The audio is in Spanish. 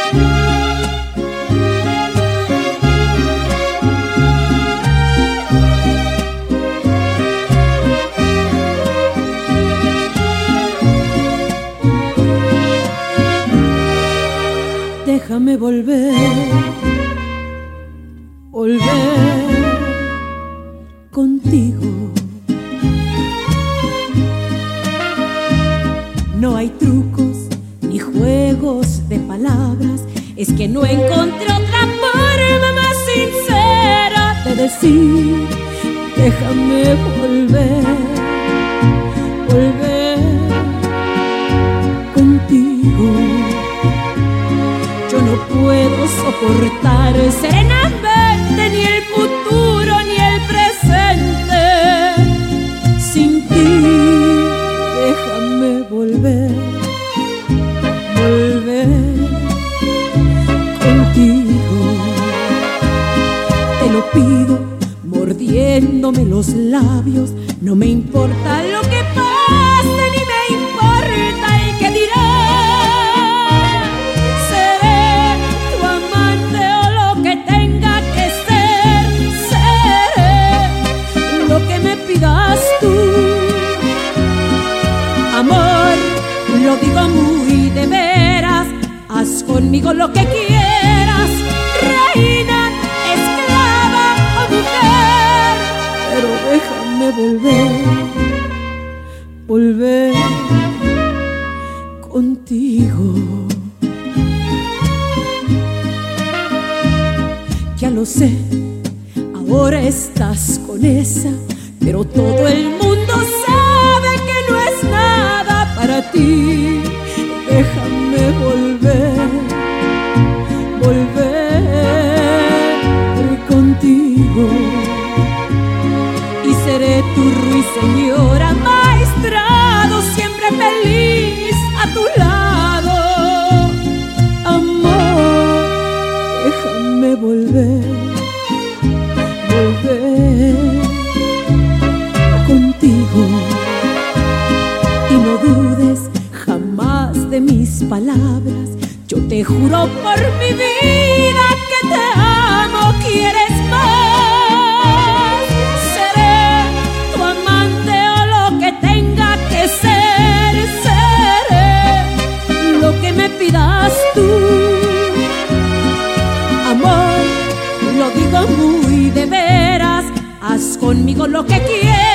Déjame volver contigo. No hay trucos ni juegos de palabras, es que no encontré otra forma más sincera de decir déjame volver contigo. Yo no puedo soportar serenamente ni el futuro ni el presente sin ti. Déjame volver contigo. Te lo pido mordiéndome los labios. No me importa lo que pase ni me importa el que dirá. Tú, amor, lo digo muy de veras, haz conmigo lo que quieras, reina, esclava o mujer, pero déjame volver contigo. Ya lo sé, ahora estás con esa, pero todo el mundo sabe que no es nada para ti. Déjame volver contigo. Y seré tu ruiseñora, maestrado, siempre feliz a tu lado. Amor, déjame volver contigo. Y no dudes jamás de mis palabras. Yo te juro por mi vida que te amo, quieres más. Seré tu amante o lo que tenga que ser. Seré lo que me pidas tú. Amor, lo digo muy de veras, haz conmigo lo que quieras.